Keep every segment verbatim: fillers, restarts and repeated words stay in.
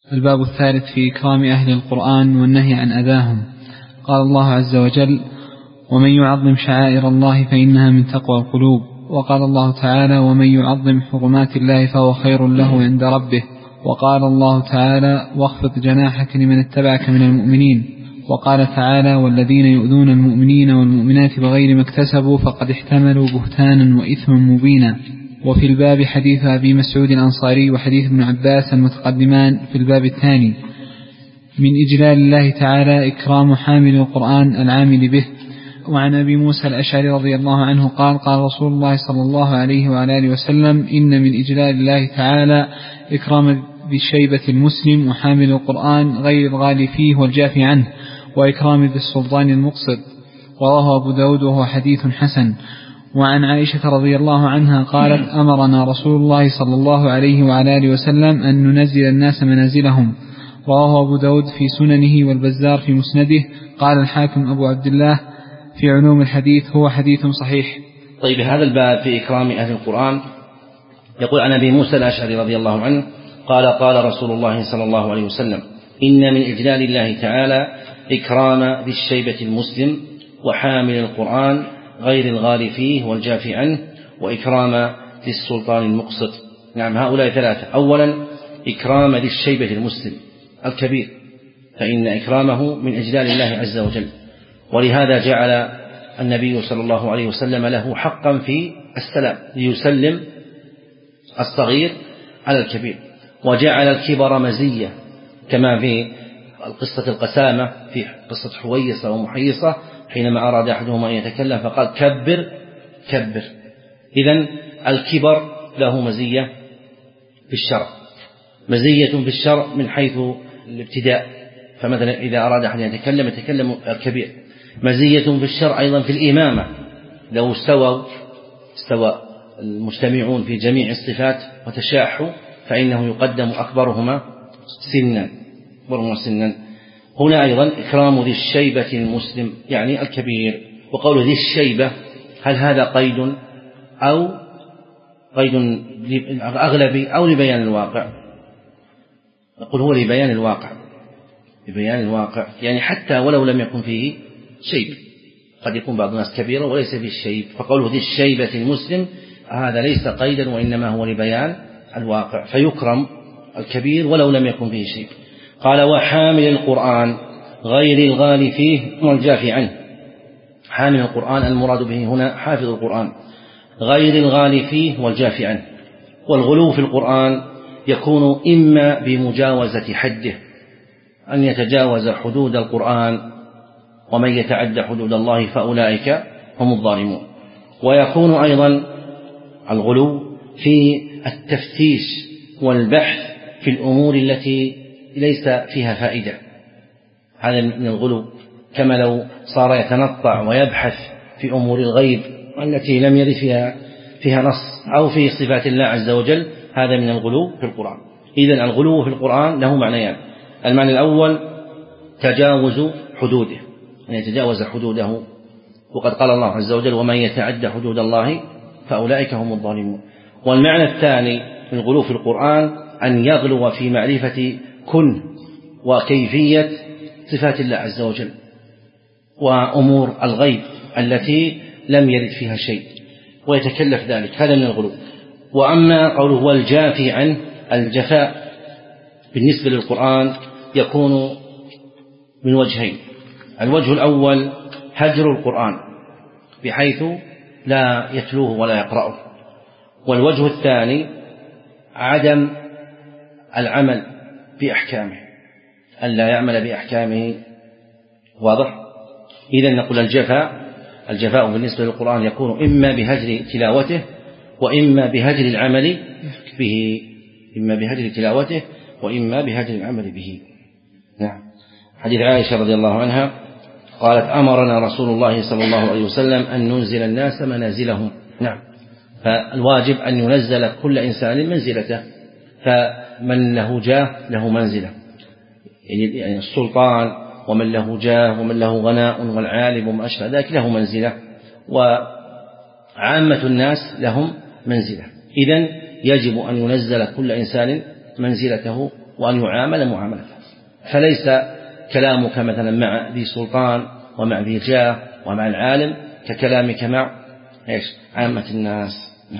الباب الثالث في إكرام أهل القرآن والنهي عن أذاهم. قال الله عز وجل: ومن يعظم شعائر الله فإنها من تقوى القلوب. وقال الله تعالى: ومن يعظم حرمات الله فهو خير له عند ربه. وقال الله تعالى: واخفض جناحك لمن اتبعك من المؤمنين. وقال تعالى: والذين يؤذون المؤمنين والمؤمنات بغير ما اكتسبوا فقد احتملوا بهتانا وإثما مبينا. وفي الباب حديث أبي مسعود الأنصاري وحديث ابن عباس المتقدمان في الباب الثاني. من إجلال الله تعالى إكرام حامل القرآن العامل به. وعن أبي موسى الأشعري رضي الله عنه قال: قال رسول الله صلى الله عليه وعلى آله وسلم: إن من إجلال الله تعالى إكرام بالشيبة المسلم وحامل القرآن غير الغالي فيه والجافي عنه، وإكرام ذي السلطان المقصد. رواه أبو داود وهو حديث حسن. وعن عائشة رضي الله عنها قالت: أمرنا رسول الله صلى الله عليه وعلى آله وسلم أن ننزل الناس منازلهم. رواه أبو داود في سننه والبزار في مسنده. قال الحاكم أبو عبد الله في علوم الحديث: هو حديث صحيح. طيب، هذا الباب في إكرام أهل القرآن. يقول عن أبي موسى الأشعري رضي الله عنه قال: قال رسول الله صلى الله عليه وسلم: إن من إجلال الله تعالى إكرام ذي الشيبة المسلم وحامل القرآن غير الغالي فيه والجافي عنه، وإكرام ذي السلطان المقسط. نعم، هؤلاء ثلاثة. أولا، إكرام ذي الشيبة المسلم الكبير، فإن إكرامه من إجلال الله عز وجل، ولهذا جعل النبي صلى الله عليه وسلم له حقا في السلام ليسلم الصغير على الكبير، وجعل الكبر مزية كما في القصة القسامة في قصة حويصة ومحيصة حينما أراد أحدهما أن يتكلم فقال: كبر كبر. إذن الكبر له مزية في الشرع، مزية في الشرع من حيث الابتداء، فمثلا إذا أراد أحد أن يتكلم يتكلم الكبير. مزية في الشرع أيضا في الإمامة، لو استوى استوى المجتمعون في جميع الصفات وتشاحوا فإنه يقدم أكبرهما سنا أكبرهما سنا. هنا أيضا إكرام ذي الشيبة المسلم يعني الكبير. وقول ذي الشيبة، هل هذا قيد أو قيد أغلبي أو لبيان الواقع؟ نقول هو لبيان الواقع، لبيان الواقع، يعني حتى ولو لم يكن فيه شيب، قد يكون بعض الناس كبيرا وليس فيه الشيب، فقوله ذي الشيبة المسلم هذا ليس قيدا وإنما هو لبيان الواقع، فيكرم الكبير ولو لم يكن فيه شيب. قال: وحامل القرآن غير الغالي فيه والجافي عنه. حامل القرآن المراد به هنا حافظ القرآن، غير الغالي فيه والجافي عنه. والغلو في القرآن يكون إما بمجاوزة حده، أن يتجاوز حدود القرآن، ومن يتعد حدود الله فأولئك هم الظالمون. ويكون أيضا الغلو في التفتيش والبحث في الأمور التي ليس فيها فائدة، هذا من الغلو، كما لو صار يتنطع ويبحث في أمور الغيب التي لم يرد فيها فيها نص، أو في صفات الله عز وجل، هذا من الغلو في القرآن. إذن الغلو في القرآن له معنيان: المعنى الأول تجاوز حدوده، أن يتجاوز حدوده، وقد قال الله عز وجل: ومن يتعد حدود الله فأولئك هم الظالمون. والمعنى الثاني من الغلو في القرآن أن يغلو في معرفة كن وكيفية صفات الله عز وجل وأمور الغيب التي لم يرد فيها شيء ويتكلف ذلك، هذا من الغلو. وأما قوله والجافي عنه، الجفاء بالنسبة للقرآن يكون من وجهين: الوجه الأول هجر القرآن بحيث لا يتلوه ولا يقرأه، والوجه الثاني عدم العمل بأحكامه، أن لا يعمل بأحكامه. واضح؟ إذن نقول الجفاء الجفاء بالنسبة للقرآن يكون إما بهجر تلاوته وإما بهجر العمل به، إما بهجر تلاوته وإما بهجر العمل به. نعم. حديث عائشة رضي الله عنها قالت: أمرنا رسول الله صلى الله عليه وسلم أن ننزل الناس منازلهم. نعم، فالواجب أن ينزل كل إنسان منزلته، فمن له جاه له منزلة، يعني السلطان ومن له جاه ومن له غناء والعالم وما أشبه ذلك له منزلة، وعامة الناس لهم منزلة. إذن يجب أن ينزل كل إنسان منزلته وأن يعامل معاملته. فليس كلامك مثلا مع ذي سلطان ومع ذي جاه ومع العالم ككلامك مع إيش عامة الناس.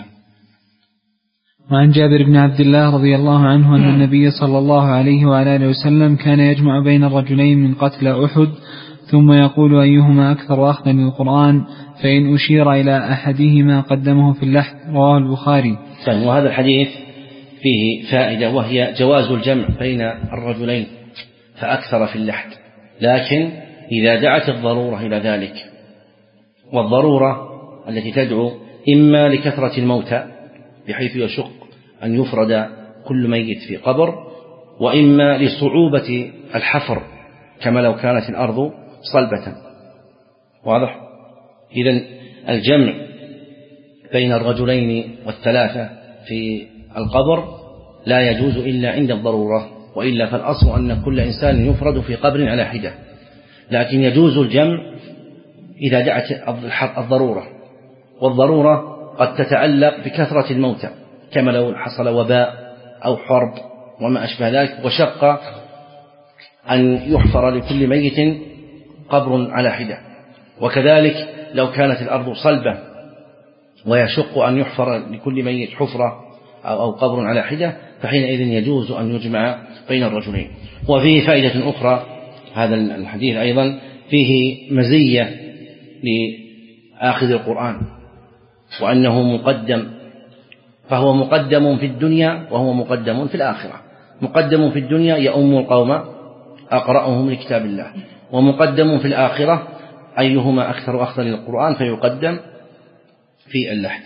وعن جابر بن عبد الله رضي الله عنه أن النبي صلى الله عليه وعلى آله وسلم كان يجمع بين الرجلين من قتل أحد ثم يقول أيهما أكثر أخذا للقرآن، فإن أشير إلى أحدهما قدمه في اللحد. رواه البخاري. وهذا الحديث فيه فائدة، وهي جواز الجمع بين الرجلين فأكثر في اللحد، لكن إذا دعت الضرورة إلى ذلك، والضرورة التي تدعو إما لكثرة الموتى بحيث يشق أن يفرد كل ميت في قبر، وإما لصعوبة الحفر كما لو كانت الأرض صلبة. واضح؟ إذن الجمع بين الرجلين والثلاثة في القبر لا يجوز إلا عند الضرورة، وإلا فالأصل أن كل إنسان يفرد في قبر على حدة، لكن يجوز الجمع إذا دعت الضرورة، والضرورة قد تتعلق بكثرة الموتى كما لو حصل وباء أو حرب وما أشبه ذلك، وشق أن يحفر لكل ميت قبر على حدة. وكذلك لو كانت الأرض صلبة ويشق أن يحفر لكل ميت حفرة أو قبر على حدة، فحينئذ يجوز أن يجمع بين الرجلين. وفيه فائدة أخرى، هذا الحديث أيضا فيه مزية لآخذ القرآن، وأنه مقدم، فهو مقدم في الدنيا وهو مقدم في الآخرة. مقدم في الدنيا يؤم القوم أقرأهم لكتاب الله، ومقدم في الآخرة أيهما أكثر أخذا للقرآن فيقدم في اللحد.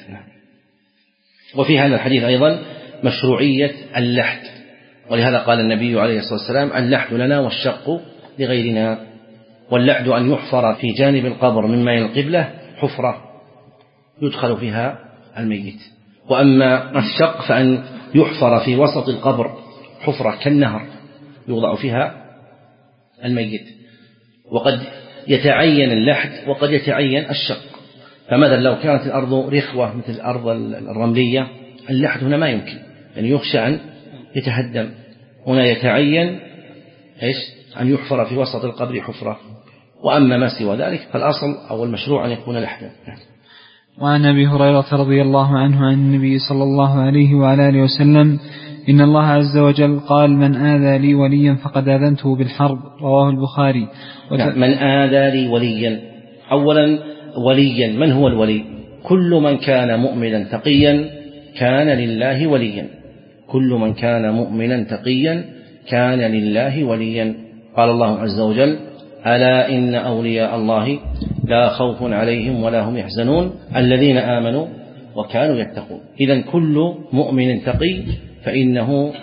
وفي هذا الحديث أيضا مشروعية اللحد، ولهذا قال النبي عليه الصلاة والسلام اللحد لنا والشق لغيرنا. واللحد أن يحفر في جانب القبر من ماء القبلة حفرة يدخل فيها الميت، وأما الشق فأن يحفر في وسط القبر حفرة كالنهر يوضع فيها الميت. وقد يتعين اللحد وقد يتعين الشق. فماذا لو كانت الأرض رخوة مثل الأرض الرملية، اللحد هنا ما يمكن، يعني يخشى أن يتهدم. هنا يتعين إيش أن يحفر في وسط القبر حفرة. وأما ما سوى ذلك فالأصل أو المشروع أن يكون لحدا. وعن أبي هريرة رضي الله عنه عن النبي صلى الله عليه وعلى آله وسلم إن الله عز وجل قال من آذى لي وليا فقد آذنته بالحرب. رواه البخاري. من آذى لي وليا، أولا وليا من هو الولي؟ كل من كان مؤمنا تقيا كان لله وليا. كل من كان مؤمنا تقيا كان لله وليا. قال الله عز وجل ألا إن أولياء الله لا خوف عليهم ولا هم يحزنون الذين آمنوا وكانوا يتقون. إذن كل مؤمن تقي فإنه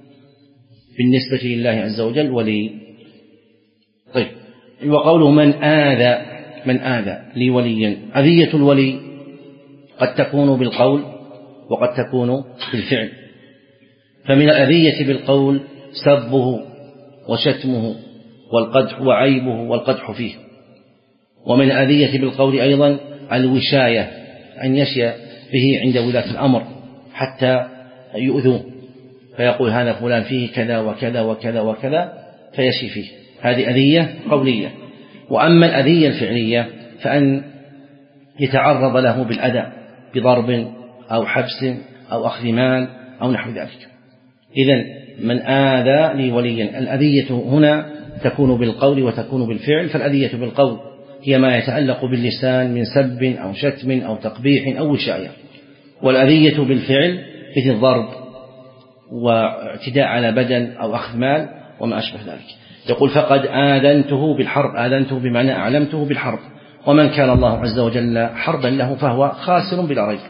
بالنسبة لله عز وجل ولي. طيب، وقوله من آذى، من آذى لي وليا، أذية الولي قد تكون بالقول وقد تكون بالفعل. فمن الأذية بالقول سبه وشتمه والقدح وعيبه والقدح فيه. ومن الأذية بالقول أيضا الوشاية، أن يشي به عند ولاة الأمر حتى يؤذوه، فيقول هذا فلان فيه كذا وكذا وكذا وكذا فيشي فيه. هذه أذية قولية. وأما الأذية الفعلية فأن يتعرض له بالأذى بضرب أو حبس أو أخذ مال أو نحو ذلك. إذن من آذى لي وليا، الأذية هنا تكون بالقول وتكون بالفعل. فالأذية بالقول هي ما يتعلق باللسان من سب أو شتم أو تقبيح أو وشاية، والأذية بالفعل مثل ضرب واعتداء على بدن أو أخذ مال وما أشبه ذلك. يقول فقد آذنته بالحرب، آذنته بمعنى أعلمته بالحرب. ومن كان الله عز وجل حربا له فهو خاسر بلا ريب.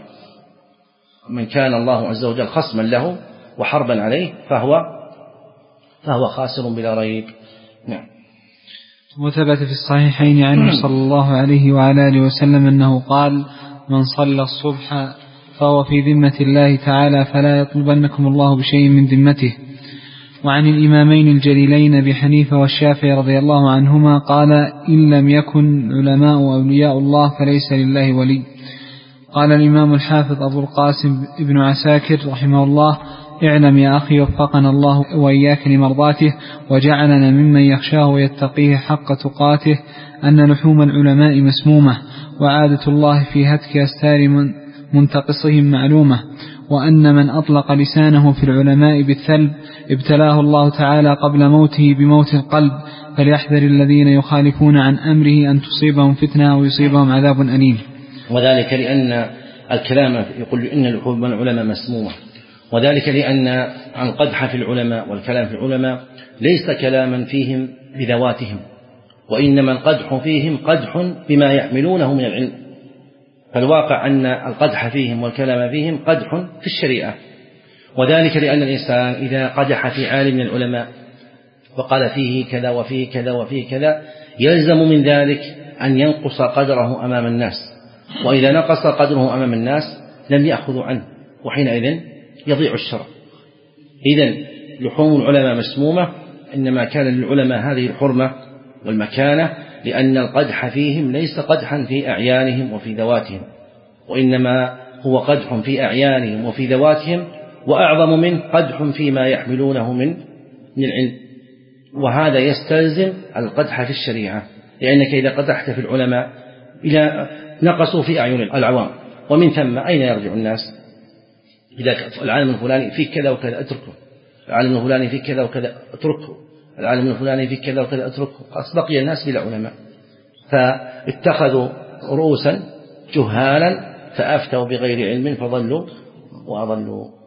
من كان الله عز وجل خصما له وحربا عليه فهو فهو خاسر بلا ريب. نعم. وثبت في الصحيحين عنه صلى الله عليه وعلى آله وسلم أنه قال من صلى الصبح فهو في ذمة الله تعالى فلا يطلبنكم الله بشيء من ذمته. وعن الإمامين الجليلين أبي حنيفة والشافعي رضي الله عنهما قال إن لم يكن علماء أولياء الله فليس لله ولي. قال الإمام الحافظ أبو القاسم ابن عساكر رحمه الله اعلم يا أخي وفقنا الله وإياك لمرضاته وجعلنا ممن يخشاه ويتقيه حق تقاته أن لحوم العلماء مسمومة، وعادة الله في هتك أستار منتقصهم معلومة، وأن من أطلق لسانه في العلماء بالثلب ابتلاه الله تعالى قبل موته بموت القلب، فليحذر الذين يخالفون عن أمره أن تصيبهم فتنة أو يصيبهم عذاب أليم. وذلك لأن الكلام يقول إن لحوم العلماء مسمومة، وذلك لأن القدح في العلماء والكلام في العلماء ليس كلاما فيهم بذواتهم، وإنما القدح فيهم قدح بما يحملونه من العلم. فالواقع أن القدح فيهم والكلام فيهم قدح في الشريعة، وذلك لأن الإنسان إذا قدح في عالم من العلماء وقال فيه كذا وفيه كذا وفيه كذا يلزم من ذلك أن ينقص قدره أمام الناس، وإذا نقص قدره أمام الناس لم يأخذوا عنه، وحينئذ يضيع الشرع. إذن لحوم العلماء مسمومة، إنما كان للعلماء هذه الحرمة والمكانة لأن القدح فيهم ليس قدحا في أعيانهم وفي ذواتهم، وإنما هو قدح في أعيانهم وفي ذواتهم، وأعظم منه قدح فيما يحملونه من من العلم. وهذا يستلزم القدح في الشريعة، لأنك إذا قدحت في العلماء إلى نقصوا في أعين العوام، ومن ثم أين يرجع الناس؟ إذا العالم الفلاني فيه كذا وكذا اتركه، العالم الفلاني فيه كذا وكذا اتركه، العالم الفلاني فيه كذا وكذا اتركه، بقي الناس بلا علماء. فاتخذوا رؤوسا جهالا فأفتوا بغير علم فضلوا وأضلوا.